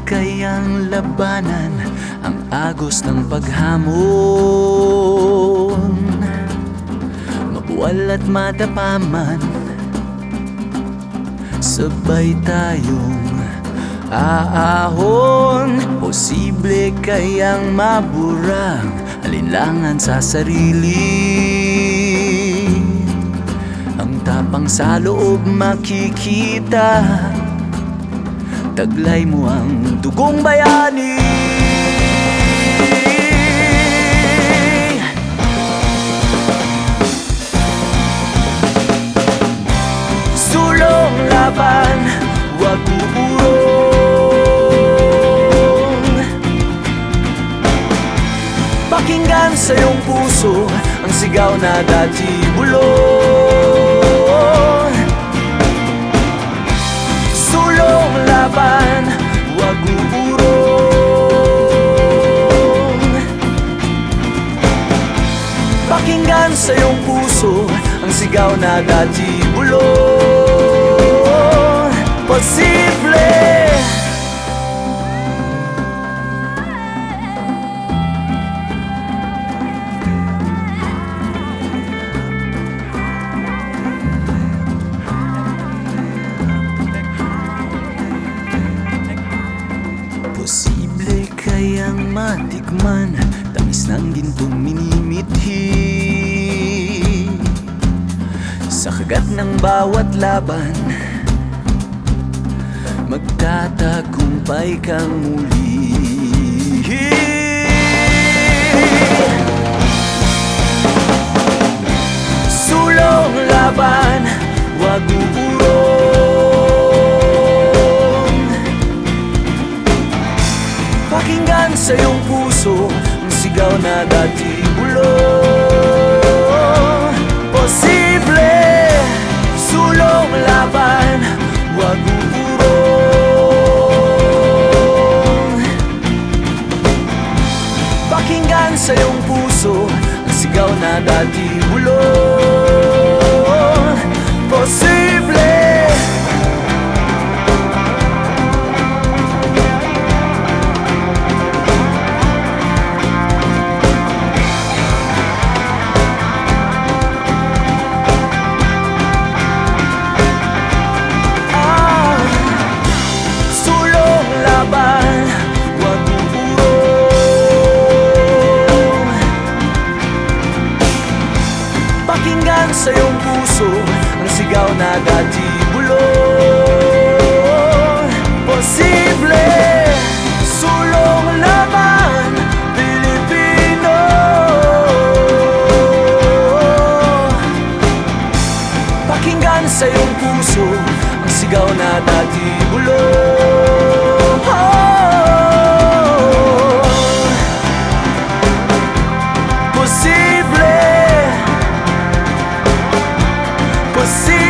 kayang labanan ang agos ng paghamon? Mabuwal at madapaman, sabay tayong aahon. Posible kayang maburang alinlangan sa sarili? Ang tapang sa loob makikita, taglay mo ang dugong bayani. Sulong laban, wag uurong. Pakinggan sa iyong puso ang sigaw na dati bulong. Sulong laban, wag uurong. Pakinggan sa iyong puso ang sigaw na dati bulong. Posible Posible kayang matikman tamis ng gintong minimithi? Sa kagat ng bawat laban, magtatagumpay kang muli. Sulong laban, wag uurong. Pakinggan sa iyong puso ang sigaw na dati bulong. Posible, sulong laban, wag uurong. Pakinggan sa iyong puso ang sigaw na dati bulong. Posible sa iyong puso ang sigaw na dati bulong. Posible, sulong laban, Pilipino. Pakinggan sa iyong puso ang sigaw na dati bulong. Posible, posible.